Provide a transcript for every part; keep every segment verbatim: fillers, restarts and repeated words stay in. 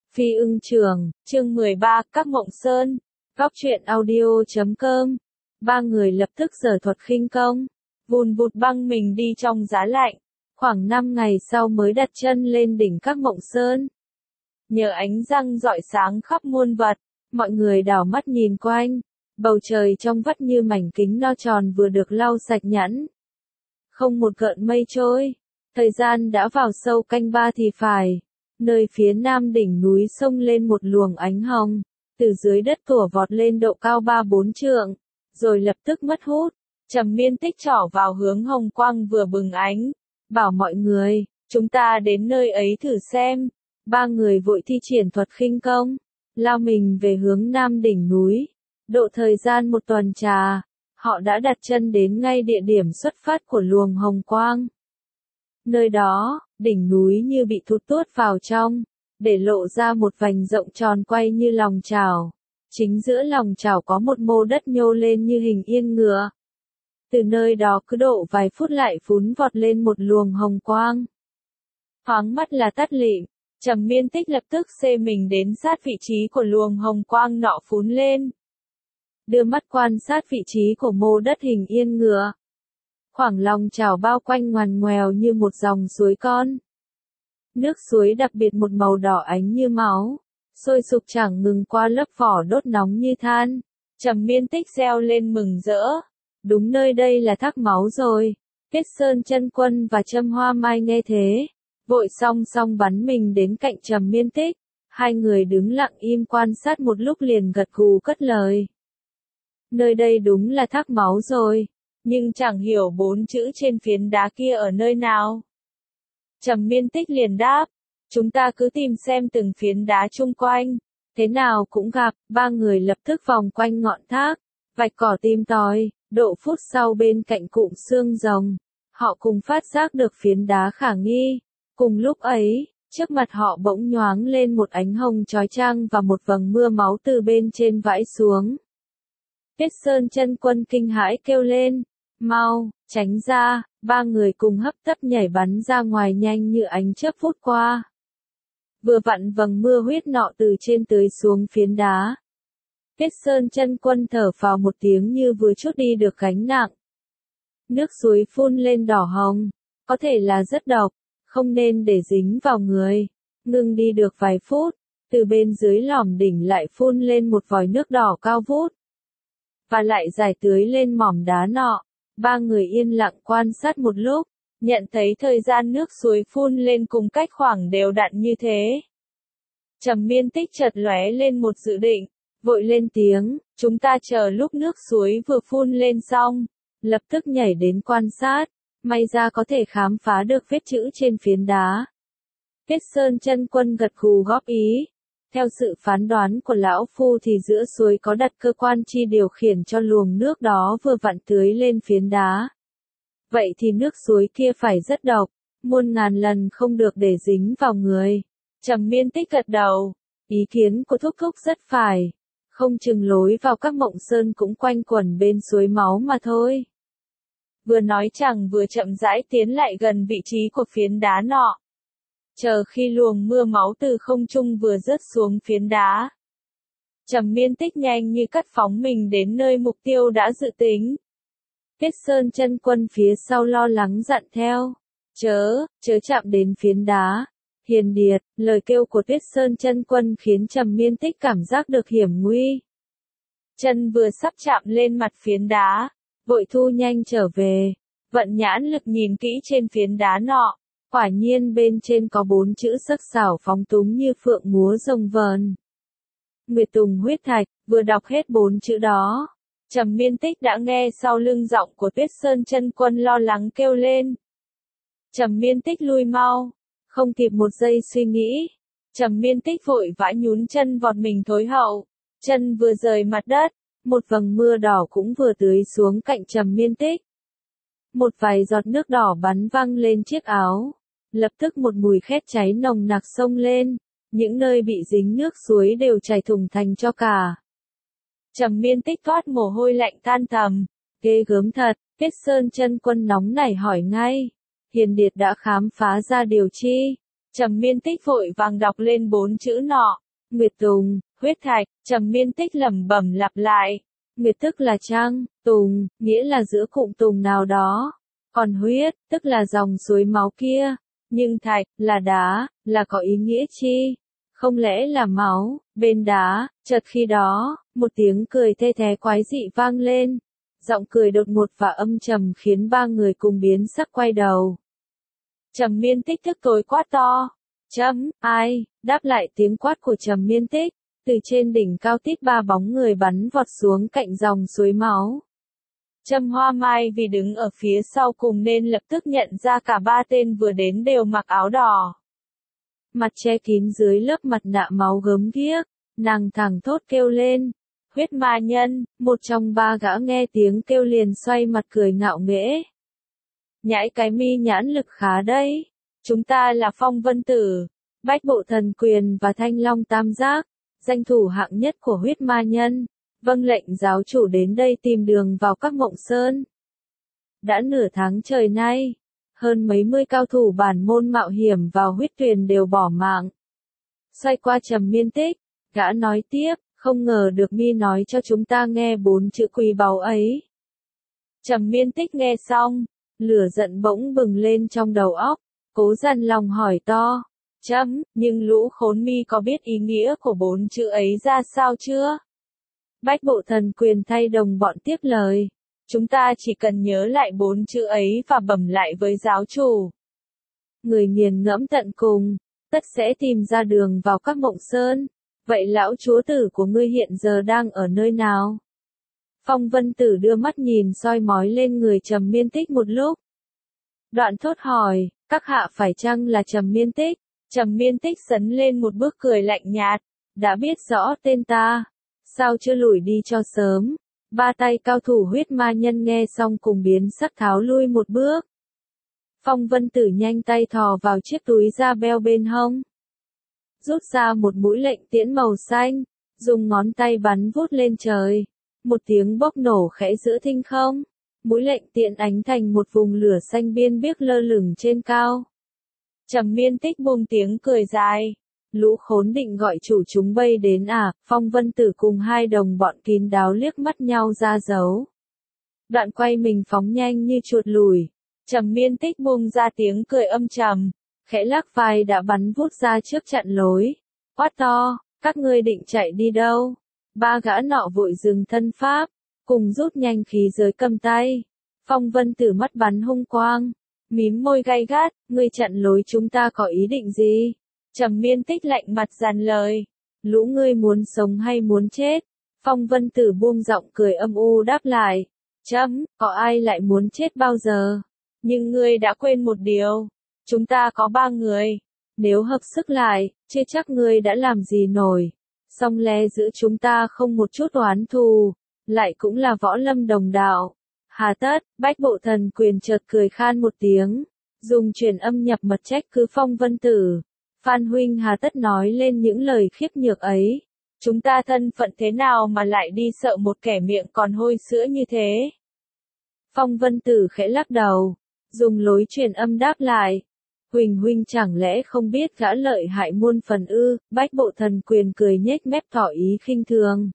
Phi ưng trường, chương mười ba, các mộng sơn, góc truyện audio chấm com. Ba người lập tức giở thuật khinh công, vùn vụt băng mình đi trong giá lạnh, khoảng năm ngày sau mới đặt chân lên đỉnh các mộng sơn. Nhờ ánh răng rọi sáng khắp muôn vật, mọi người đảo mắt nhìn quanh, bầu trời trong vắt như mảnh kính no tròn vừa được lau sạch nhẵn. Không một gợn mây trôi, thời gian đã vào sâu canh ba thì phải. Nơi phía nam đỉnh núi xông lên một luồng ánh hồng, từ dưới đất tủa vọt lên độ cao ba bốn trượng, rồi lập tức mất hút. Trầm Miên Tích trỏ vào hướng hồng quang vừa bừng ánh, bảo mọi người, chúng ta đến nơi ấy thử xem. Ba người vội thi triển thuật khinh công, lao mình về hướng nam đỉnh núi. Độ thời gian một tuần trà, họ đã đặt chân đến ngay địa điểm xuất phát của luồng hồng quang. Nơi đó, đỉnh núi như bị thụt tuốt vào trong, để lộ ra một vành rộng tròn quay như lòng chảo. Chính giữa lòng chảo có một mô đất nhô lên như hình yên ngựa. Từ nơi đó cứ độ vài phút lại phún vọt lên một luồng hồng quang. Thoáng mắt là tắt lịm, Trầm Miên Tích lập tức xê mình đến sát vị trí của luồng hồng quang nọ phún lên. Đưa mắt quan sát vị trí của mô đất hình yên ngựa. Khoảng lòng chảo bao quanh ngoằn ngoèo như một dòng suối con. Nước suối đặc biệt một màu đỏ ánh như máu, sôi sục chẳng ngừng qua lớp vỏ đốt nóng như than. Trầm Miên Tích reo lên mừng rỡ. Đúng nơi đây là thác máu rồi. Kết Sơn Chân Quân và Trâm Hoa Mai nghe thế, vội song song bắn mình đến cạnh Trầm Miên Tích. Hai người đứng lặng im quan sát một lúc liền gật gù cất lời. Nơi đây đúng là thác máu rồi. Nhưng chẳng hiểu bốn chữ trên phiến đá kia ở nơi nào. Trầm Miên Tích liền đáp, chúng ta cứ tìm xem từng phiến đá chung quanh, thế nào cũng gặp. Ba người lập tức vòng quanh ngọn thác, vạch cỏ tìm tòi. Độ phút sau bên cạnh cụm xương rồng, họ cùng phát giác được phiến đá khả nghi. Cùng lúc ấy, trước mặt họ bỗng nhoáng lên một ánh hồng chói chang và một vầng mưa máu từ bên trên vãi xuống. Kết Sơn Chân Quân kinh hãi kêu lên, mau, tránh ra. Ba người cùng hấp tấp nhảy bắn ra ngoài nhanh như ánh chớp vút qua. Vừa vặn vầng mưa huyết nọ từ trên tưới xuống phiến đá. Kết Sơn Chân Quân thở phào một tiếng như vừa trút đi được gánh nặng. Nước suối phun lên đỏ hồng, có thể là rất độc, không nên để dính vào người. Ngừng đi được vài phút, từ bên dưới lỏm đỉnh lại phun lên một vòi nước đỏ cao vút, và lại rải tưới lên mỏm đá nọ. Ba người yên lặng quan sát một lúc, nhận thấy thời gian nước suối phun lên cùng cách khoảng đều đặn như thế. Trầm Miên Tích chợt lóe lên một dự định, vội lên tiếng, chúng ta chờ lúc nước suối vừa phun lên xong, lập tức nhảy đến quan sát, may ra có thể khám phá được vết chữ trên phiến đá. Kết Sơn Chân Quân gật gù góp ý. Theo sự phán đoán của lão phu thì giữa suối có đặt cơ quan chi điều khiển cho luồng nước đó vừa vặn tưới lên phiến đá. Vậy thì nước suối kia phải rất độc, muôn ngàn lần không được để dính vào người. Trầm Miên Tích gật đầu, ý kiến của Thúc Thúc rất phải, không chừng lối vào các mộng sơn cũng quanh quẩn bên suối máu mà thôi. Vừa nói chàng vừa chậm rãi tiến lại gần vị trí của phiến đá nọ. Chờ khi luồng mưa máu từ không trung vừa rớt xuống phiến đá, Trầm Miên Tích nhanh như cắt phóng mình đến nơi mục tiêu đã dự tính. Kết Sơn Chân Quân phía sau lo lắng dặn theo, chớ, chớ chạm đến phiến đá. Hiền Điệt, lời kêu của Kết Sơn Chân Quân khiến Trầm Miên Tích cảm giác được hiểm nguy. Chân vừa sắp chạm lên mặt phiến đá, vội thu nhanh trở về, vận nhãn lực nhìn kỹ trên phiến đá nọ. Quả nhiên bên trên có bốn chữ sắc sảo phóng túng như phượng múa rồng vờn. Nguyệt Tùng huyết thạch. Vừa đọc hết bốn chữ đó, Trầm Miên Tích đã nghe sau lưng giọng của Tuyết Sơn Chân Quân lo lắng kêu lên. Trầm Miên Tích lui mau, không kịp một giây suy nghĩ. Trầm Miên Tích vội vã nhún chân vọt mình thối hậu, chân vừa rời mặt đất, một vầng mưa đỏ cũng vừa tưới xuống cạnh Trầm Miên Tích. Một vài giọt nước đỏ bắn văng lên chiếc áo. Lập tức một mùi khét cháy nồng nặc xông lên, những nơi bị dính nước suối đều chảy thủng thành tro cả. Trầm Miên Tích toát mồ hôi lạnh than thầm, ghê gớm thật. Kết Sơn Chân Quân nóng nảy hỏi ngay, Hiền Điệt đã khám phá ra điều chi? Trầm Miên Tích vội vàng đọc lên bốn chữ nọ. Nguyệt Tùng, huyết thạch, Trầm Miên Tích lẩm bẩm lặp lại. Nguyệt tức là trăng, Tùng, nghĩa là giữa cụm tùng nào đó. Còn huyết, tức là dòng suối máu kia. Nhưng thạch, là đá, là có ý nghĩa chi? Không lẽ là máu, bên đá? Chợt khi đó, một tiếng cười thê thé quái dị vang lên. Giọng cười đột ngột và âm trầm khiến ba người cùng biến sắc quay đầu. Trầm Miên Tích thức tối quát to. Chấm, ai? Đáp lại tiếng quát của Trầm Miên Tích. Từ trên đỉnh cao tít ba bóng người bắn vọt xuống cạnh dòng suối máu. Trầm Hoa Mai vì đứng ở phía sau cùng nên lập tức nhận ra cả ba tên vừa đến đều mặc áo đỏ. Mặt che kín dưới lớp mặt nạ máu gớm ghiếc, nàng thẳng thốt kêu lên. Huyết ma nhân, một trong ba gã nghe tiếng kêu liền xoay mặt cười ngạo nghễ. Nhãi cái mi nhãn lực khá đấy. Chúng ta là Phong Vân Tử, Bách Bộ Thần Quyền và Thanh Long Tam Giác, danh thủ hạng nhất của huyết ma nhân. Vâng lệnh giáo chủ đến đây tìm đường vào các mộng sơn. Đã nửa tháng trời nay, hơn mấy mươi cao thủ bản môn mạo hiểm vào huyết tuyền đều bỏ mạng. Xoay qua Trầm Miên Tích, gã nói tiếp, không ngờ được mi nói cho chúng ta nghe bốn chữ quý báu ấy. Trầm Miên Tích nghe xong, lửa giận bỗng bừng lên trong đầu óc, cố dằn lòng hỏi to. Chấm, nhưng lũ khốn mi có biết ý nghĩa của bốn chữ ấy ra sao chưa? Bách Bộ Thần Quyền thay đồng bọn tiếp lời. Chúng ta chỉ cần nhớ lại bốn chữ ấy và bẩm lại với giáo chủ. Người nghiền ngẫm tận cùng, tất sẽ tìm ra đường vào các mộng sơn. Vậy lão chúa tử của ngươi hiện giờ đang ở nơi nào? Phong Vân Tử đưa mắt nhìn soi mói lên người Trầm Miên Tích một lúc. Đoạn thốt hỏi, các hạ phải chăng là Trầm Miên Tích? Trầm Miên Tích sấn lên một bước cười lạnh nhạt. Đã biết rõ tên ta, sao chưa lủi đi cho sớm? Ba tay cao thủ huyết ma nhân nghe xong cùng biến sắc tháo lui một bước. Phong Vân Tử nhanh tay thò vào chiếc túi da beo bên hông. Rút ra một mũi lệnh tiễn màu xanh, dùng ngón tay bắn vút lên trời. Một tiếng bốc nổ khẽ giữa thinh không. Mũi lệnh tiễn ánh thành một vùng lửa xanh biên biếc lơ lửng trên cao. Trầm Miên Tích buông tiếng cười dài. Lũ khốn định gọi chủ chúng bay đến à? Phong Vân Tử cùng hai đồng bọn kín đáo liếc mắt nhau ra dấu. Đoạn quay mình phóng nhanh như chuột lùi. Trầm Miên Tích buông ra tiếng cười âm trầm, khẽ lắc vai đã bắn vút ra trước chặn lối. Quát to, các ngươi định chạy đi đâu? Ba gã nọ vội dừng thân pháp, cùng rút nhanh khí giới cầm tay. Phong Vân Tử mắt bắn hung quang, mím môi gay gắt, ngươi chặn lối chúng ta có ý định gì? Trầm Miên Tích lạnh mặt dàn lời. Lũ ngươi muốn sống hay muốn chết? Phong Vân Tử buông giọng cười âm u đáp lại. Chấm, có ai lại muốn chết bao giờ? Nhưng ngươi đã quên một điều. Chúng ta có ba người. Nếu hợp sức lại, chưa chắc ngươi đã làm gì nổi. Song lẽ giữa chúng ta không một chút oán thù. Lại cũng là võ lâm đồng đạo. Hà tất, Bách Bộ Thần Quyền chợt cười khan một tiếng. Dùng truyền âm nhập mật trách cứ Phong Vân Tử. Phan huynh hà tất nói lên những lời khiếp nhược ấy. Chúng ta thân phận thế nào mà lại đi sợ một kẻ miệng còn hôi sữa như thế? Phong Vân Tử khẽ lắc đầu, dùng lối truyền âm đáp lại. Huỳnh huynh chẳng lẽ không biết gã lợi hại muôn phần ư? Bách Bộ Thần Quyền cười nhếch mép tỏ ý khinh thường.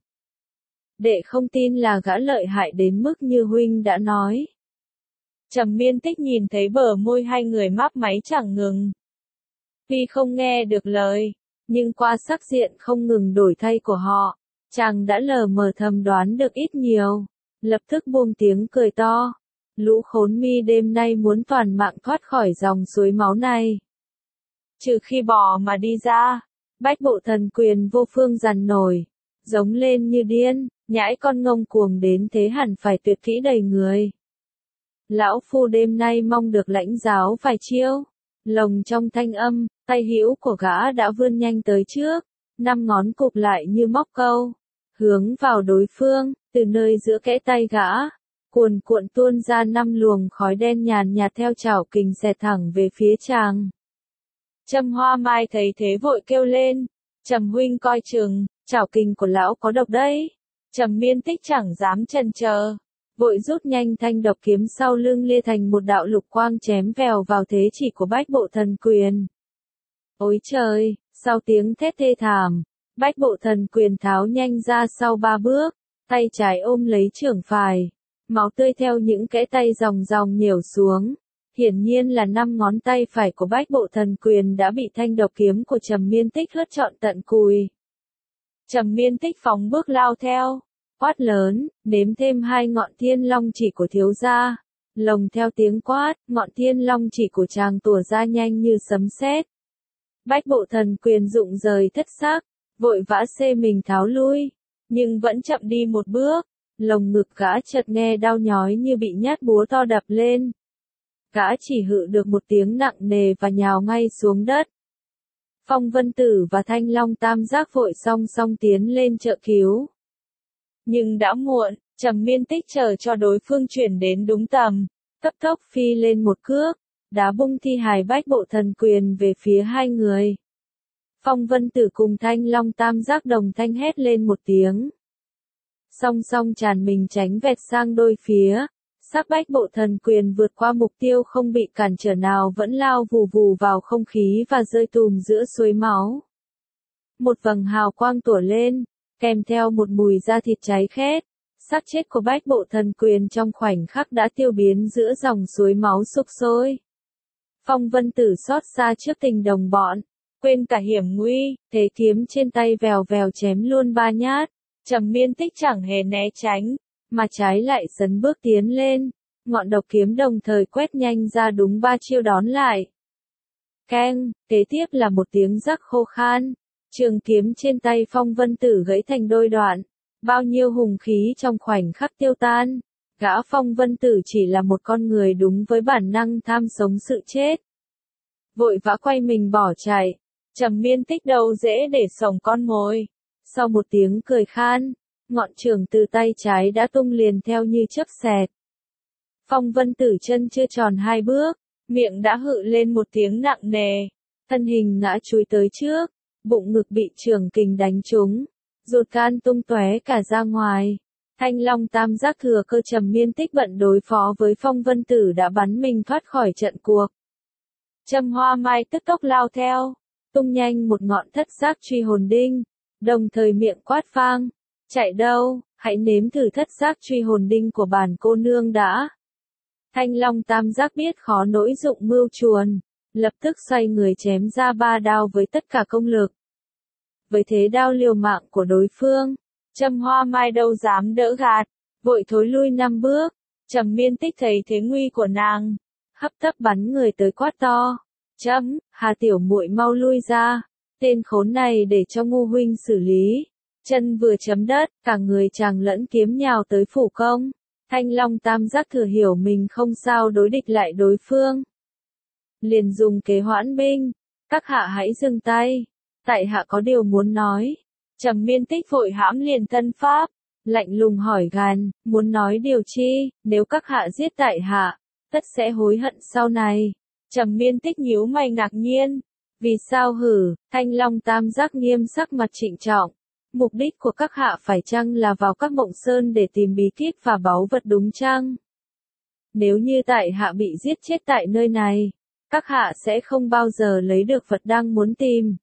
Đệ không tin là gã lợi hại đến mức như huynh đã nói. Trầm Miên Tích nhìn thấy bờ môi hai người máp máy chẳng ngừng. Tuy không nghe được lời, nhưng qua sắc diện không ngừng đổi thay của họ, chàng đã lờ mờ thầm đoán được ít nhiều. Lập tức buông tiếng cười to. Lũ khốn mi đêm nay muốn toàn mạng thoát khỏi dòng suối máu này. Trừ khi bỏ mà đi ra. Bách Bộ Thần Quyền vô phương dằn nổi. Giống lên như điên, nhãi con ngông cuồng đến thế hẳn phải tuyệt kỹ đầy người. Lão phu đêm nay mong được lãnh giáo vài chiêu. Lồng trong thanh âm, tay hữu của gã đã vươn nhanh tới trước, năm ngón cụp lại như móc câu, hướng vào đối phương, từ nơi giữa kẽ tay gã, cuồn cuộn tuôn ra năm luồng khói đen nhàn nhạt theo chảo kình xẹt thẳng về phía chàng. Trầm Hoa Mai thấy thế vội kêu lên, Trầm huynh coi chừng, chảo kình của lão có độc đấy. Trầm Miên Tích chẳng dám chần chờ, vội rút nhanh thanh độc kiếm sau lưng lia thành một đạo lục quang chém vèo vào thế chỉ của Bách Bộ Thần Quyền. Ôi trời, sau tiếng thét thê thảm, Bách Bộ Thần Quyền tháo nhanh ra sau ba bước, tay trái ôm lấy chưởng phải. Máu tươi theo những kẽ tay ròng ròng nhểu xuống. Hiển nhiên là năm ngón tay phải của Bách Bộ Thần Quyền đã bị thanh độc kiếm của Trầm Miên Tích hất trọn tận cùi. Trầm Miên Tích phóng bước lao theo, quát lớn, nếm thêm hai ngọn thiên long chỉ của thiếu gia. Lồng theo tiếng quát, ngọn thiên long chỉ của chàng tủa ra nhanh như sấm sét. Bách Bộ Thần Quyền rụng rời thất sắc, vội vã xê mình tháo lui, nhưng vẫn chậm đi một bước, lồng ngực gã chợt nghe đau nhói như bị nhát búa to đập lên. Gã chỉ hự được một tiếng nặng nề và nhào ngay xuống đất. Phong Vân Tử và Thanh Long Tam Giác vội song song tiến lên trợ cứu. Nhưng đã muộn, Trầm Miên Tích chờ cho đối phương chuyển đến đúng tầm, cấp tốc phi lên một cước, đá bung thi hài Bách Bộ Thần Quyền về phía hai người. Phong Vân Tử cùng Thanh Long Tam Giác đồng thanh hét lên một tiếng. Song song tràn mình tránh vẹt sang đôi phía, sắc Bách Bộ Thần Quyền vượt qua mục tiêu không bị cản trở nào vẫn lao vù vù vào không khí và rơi tùm giữa suối máu. Một vầng hào quang tỏa lên, kèm theo một mùi da thịt cháy khét, xác chết của Bách Bộ Thần Quyền trong khoảnh khắc đã tiêu biến giữa dòng suối máu sục sôi. Phong Vân Tử xót xa trước tình đồng bọn, quên cả hiểm nguy, thế kiếm trên tay vèo vèo chém luôn ba nhát. Trầm Miên Tích chẳng hề né tránh, mà trái lại dấn bước tiến lên, ngọn độc kiếm đồng thời quét nhanh ra đúng ba chiêu đón lại. Keng, kế tiếp là một tiếng rắc khô khan, trường kiếm trên tay Phong Vân Tử gãy thành đôi đoạn, bao nhiêu hùng khí trong khoảnh khắc tiêu tan. Gã Phong Vân Tử chỉ là một con người đúng với bản năng tham sống sự chết. Vội vã quay mình bỏ chạy, Trầm Miên Tích đâu dễ để sống con mồi. Sau một tiếng cười khan, ngọn chưởng từ tay trái đã tung liền theo như chớp xẹt. Phong Vân Tử chân chưa tròn hai bước, miệng đã hự lên một tiếng nặng nề, thân hình ngã chúi tới trước, bụng ngực bị chưởng kình đánh trúng, ruột gan tung tóe cả ra ngoài. Thanh Long Tam Giác thừa cơ Trầm Miên Tích bận đối phó với Phong Vân Tử đã bắn mình thoát khỏi trận cuộc. Trầm Hoa Mai tức tốc lao theo, tung nhanh một ngọn thất giác truy hồn đinh, đồng thời miệng quát vang, chạy đâu, hãy nếm thử thất giác truy hồn đinh của bản cô nương đã. Thanh Long Tam Giác biết khó nỗi dụng mưu chuồn, lập tức xoay người chém ra ba đao với tất cả công lực. Với thế đao liều mạng của đối phương, Trầm Hoa Mai đâu dám đỡ gạt, vội thối lui năm bước. Trầm Miên Tích thấy thế nguy của nàng, hấp tấp bắn người tới quát to, chấm, Hà tiểu muội mau lui ra, tên khốn này để cho ngu huynh xử lý. Chân vừa chấm đất, cả người chàng lẫn kiếm nhào tới phủ công. Thanh Long Tam Giác thừa hiểu mình không sao đối địch lại đối phương, liền dùng kế hoãn binh, các hạ hãy dừng tay, tại hạ có điều muốn nói. Trầm Miên Tích vội hãm liền thân pháp, lạnh lùng hỏi gàn, muốn nói điều chi, nếu các hạ giết tại hạ, tất sẽ hối hận sau này. Trầm Miên Tích nhíu mày ngạc nhiên, vì sao hử? Thanh Long Tam Giác nghiêm sắc mặt trịnh trọng, mục đích của các hạ phải chăng là vào các mộng sơn để tìm bí kíp và báu vật đúng chăng? Nếu như tại hạ bị giết chết tại nơi này, các hạ sẽ không bao giờ lấy được vật đang muốn tìm.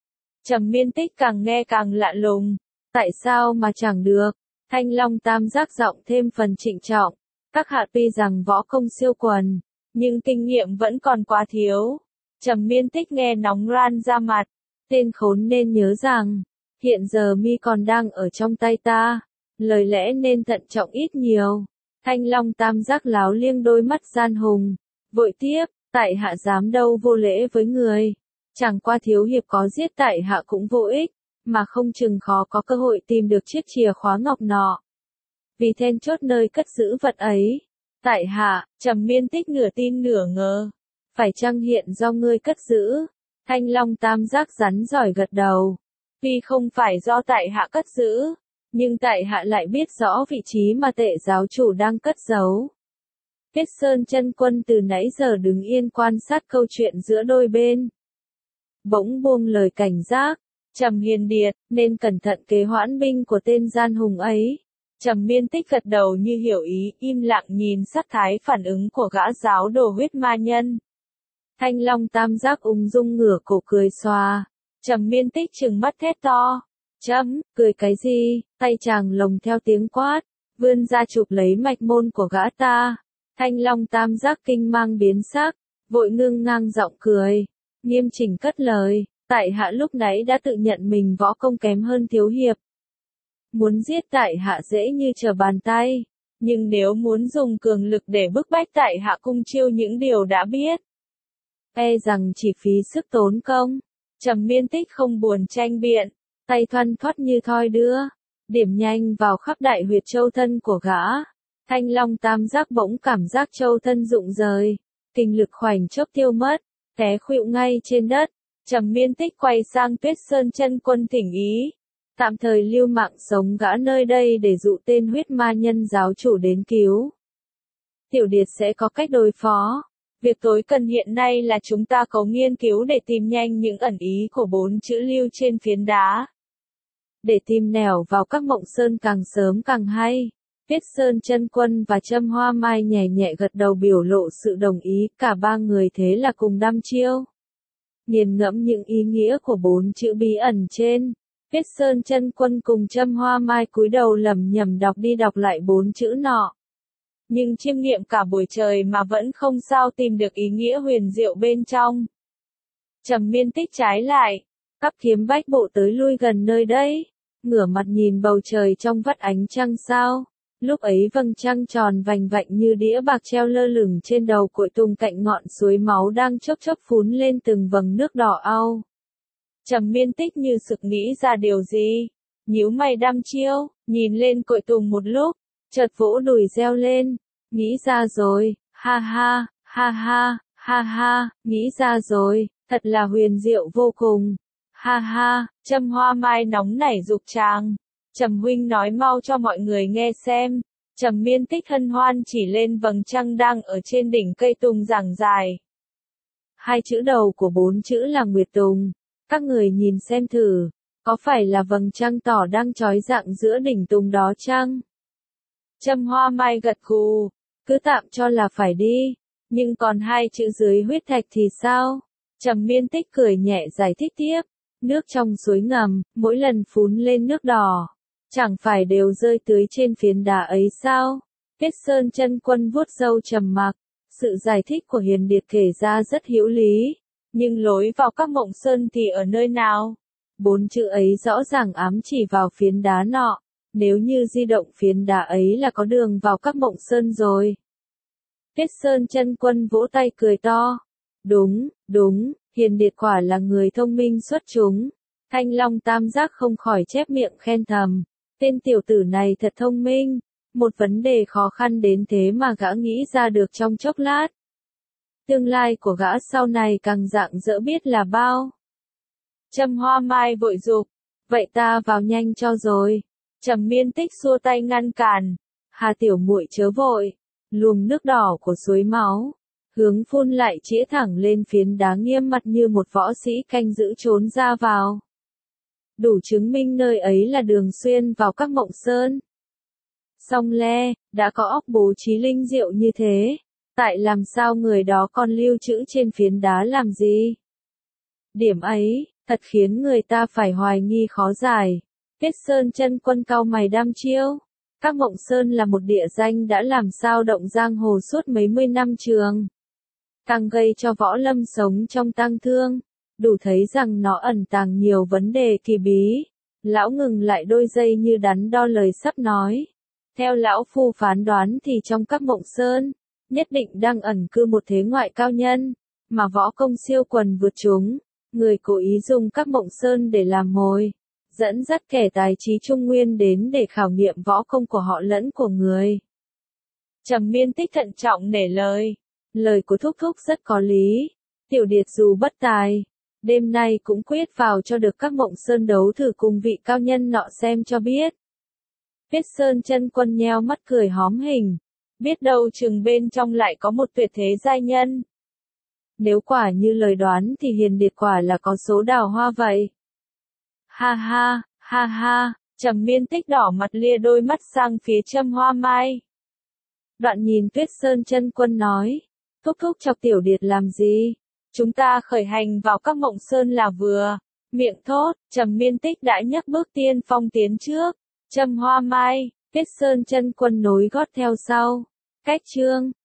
Trầm Miên Tích càng nghe càng lạ lùng, tại sao mà chẳng được? Thanh Long Tam Giác giọng thêm phần trịnh trọng, các hạ tuy rằng võ công siêu quần, nhưng kinh nghiệm vẫn còn quá thiếu. Trầm Miên Tích nghe nóng ran ra mặt, tên khốn nên nhớ rằng, hiện giờ mi còn đang ở trong tay ta, lời lẽ nên thận trọng ít nhiều. Thanh Long Tam Giác láo liêng đôi mắt gian hùng, vội tiếp, tại hạ dám đâu vô lễ với người, chẳng qua thiếu hiệp có giết tại hạ cũng vô ích, mà không chừng khó có cơ hội tìm được chiếc chìa khóa ngọc nọ. Vì then chốt nơi cất giữ vật ấy, tại hạ, Trầm Miên Tích nửa tin nửa ngờ, phải chăng hiện do ngươi cất giữ? Thanh Long Tam Giác rắn giỏi gật đầu, tuy không phải do tại hạ cất giữ, nhưng tại hạ lại biết rõ vị trí mà Tệ giáo chủ đang cất giấu. Kết Sơn chân quân từ nãy giờ đứng yên quan sát câu chuyện giữa đôi bên, bỗng buông lời cảnh giác, Trầm Hiền Điệt, nên cẩn thận kế hoãn binh của tên gian hùng ấy. Trầm Miên Tích gật đầu như hiểu ý, im lặng nhìn sắc thái phản ứng của gã giáo đồ huyết ma nhân. Thanh Long tam giác ung dung ngửa cổ cười xòa. Trầm Miên Tích trừng mắt thét to. Chấm, cười cái gì, tay chàng lồng theo tiếng quát, vươn ra chụp lấy mạch môn của gã ta. Thanh Long tam giác kinh mang biến sắc, vội ngưng ngang giọng cười, nghiêm chỉnh cất lời, tại hạ lúc nãy đã tự nhận mình võ công kém hơn thiếu hiệp. Muốn giết tại hạ dễ như trở bàn tay, nhưng nếu muốn dùng cường lực để bức bách tại hạ cung chiêu những điều đã biết, e rằng chỉ phí sức tốn công. Trầm Miên Tích không buồn tranh biện, tay thoăn thoắt như thoi đưa, điểm nhanh vào khắp đại huyệt châu thân của gã. Thanh Long tam giác bỗng cảm giác châu thân rụng rời, kinh lực khoảnh chốc tiêu mất, té khuỵu ngay trên đất. Trầm Miên Tích quay sang Tuyết Sơn Chân Quân thỉnh ý, tạm thời lưu mạng sống gã nơi đây để dụ tên huyết ma nhân giáo chủ đến cứu. Tiểu Điệt sẽ có cách đối phó. Việc tối cần hiện nay là chúng ta cố nghiên cứu để tìm nhanh những ẩn ý của bốn chữ lưu trên phiến đá. Để tìm nẻo vào các mộng sơn càng sớm càng hay. Tuyết Sơn Chân Quân và Trâm Hoa Mai nhẹ nhẹ gật đầu biểu lộ sự đồng ý, cả ba người thế là cùng đăm chiêu. Nghiền ngẫm những ý nghĩa của bốn chữ bí ẩn trên, Tuyết Sơn Chân Quân cùng Trâm Hoa Mai cúi đầu lẩm nhẩm đọc đi đọc lại bốn chữ nọ. Nhưng chiêm nghiệm cả buổi trời mà vẫn không sao tìm được ý nghĩa huyền diệu bên trong. Trầm Miên Tích trái lại, cắp kiếm bách bộ tới lui gần nơi đây, ngửa mặt nhìn bầu trời trong vắt ánh trăng sao. Lúc ấy vầng trăng tròn vành vạnh như đĩa bạc treo lơ lửng trên đầu cội tùng cạnh ngọn suối máu đang chốc chốc phún lên từng vầng nước đỏ au. Trầm Miên Tích như sực nghĩ ra điều gì, nhíu mày đăm chiêu, nhìn lên cội tùng một lúc, chợt vỗ đùi reo lên, nghĩ ra rồi, ha ha, ha ha, ha ha, nghĩ ra rồi, thật là huyền diệu vô cùng, ha ha. Trâm Hoa Mai nóng nảy giục chàng, Trầm huynh nói mau cho mọi người nghe xem. Trầm Miên Tích hân hoan chỉ lên vầng trăng đang ở trên đỉnh cây tùng giảng dài. Hai chữ đầu của bốn chữ là Nguyệt Tùng, các người nhìn xem thử, có phải là vầng trăng tỏ đang chói rạng giữa đỉnh tùng đó chăng? Trâm Hoa Mai gật gù, cứ tạm cho là phải đi, nhưng còn hai chữ dưới huyết thạch thì sao? Trầm Miên Tích cười nhẹ giải thích tiếp, nước trong suối ngầm, mỗi lần phún lên nước đỏ, chẳng phải đều rơi tưới trên phiến đá ấy sao? Tuyết Sơn Chân Quân vuốt râu trầm mặc, sự giải thích của Hiền Điệt kể ra rất hữu lý, nhưng lối vào các mộng sơn thì ở nơi nào? Bốn chữ ấy rõ ràng ám chỉ vào phiến đá nọ, nếu như di động phiến đá ấy là có đường vào các mộng sơn rồi. Tuyết Sơn Chân Quân vỗ tay cười to, đúng, đúng, Hiền Điệt quả là người thông minh xuất chúng. Thanh Long tam giác không khỏi chép miệng khen thầm, tên tiểu tử này thật thông minh, một vấn đề khó khăn đến thế mà gã nghĩ ra được trong chốc lát. Tương lai của gã sau này càng rạng rỡ biết là bao. Trâm Hoa Mai vội giục, vậy ta vào nhanh cho rồi. Trầm Miên Tích xua tay ngăn cản, Hà tiểu muội chớ vội. Luồng nước đỏ của suối máu, hướng phun lại chĩa thẳng lên phiến đá nghiêm mặt như một võ sĩ canh giữ trốn ra vào. Đủ chứng minh nơi ấy là đường xuyên vào các mộng sơn. Song le, đã có óc bố trí linh diệu như thế, tại làm sao người đó còn lưu trữ trên phiến đá làm gì? Điểm ấy, thật khiến người ta phải hoài nghi khó giải. Tuyết Sơn Chân Quân cau mày đăm chiêu. Các mộng sơn là một địa danh đã làm sao động giang hồ suốt mấy mươi năm trường. Càng gây cho võ lâm sống trong tang thương, đủ thấy rằng nó ẩn tàng nhiều vấn đề kỳ bí. Lão ngừng lại đôi giây như đắn đo lời sắp nói. Theo lão phu phán đoán thì trong các mộng sơn, nhất định đang ẩn cư một thế ngoại cao nhân, mà võ công siêu quần vượt chúng, người cố ý dùng các mộng sơn để làm mồi, dẫn dắt kẻ tài trí trung nguyên đến để khảo nghiệm võ công của họ lẫn của người. Trầm Miên Tích thận trọng nể lời, lời của thúc thúc rất có lý, tiểu điệt dù bất tài, đêm nay cũng quyết vào cho được các mộng sơn đấu thử cùng vị cao nhân nọ xem cho biết. Tuyết Sơn Chân Quân nheo mắt cười hóm hình, biết đâu chừng bên trong lại có một tuyệt thế giai nhân. Nếu quả như lời đoán thì Hiền Điệt quả là có số đào hoa vậy. Ha ha, ha ha, Trầm Miên Tích đỏ mặt lia đôi mắt sang phía Trâm Hoa Mai. Đoạn nhìn Tuyết Sơn Chân Quân nói, thúc thúc chọc tiểu điệt làm gì? chúng ta khởi hành vào các mộng sơn là vừa. Miệng thốt, Trầm Miên Tích đã nhấc bước tiên phong tiến trước. Trầm Hoa Mai, Tuyết Sơn chân quân nối gót theo sau. Cách chương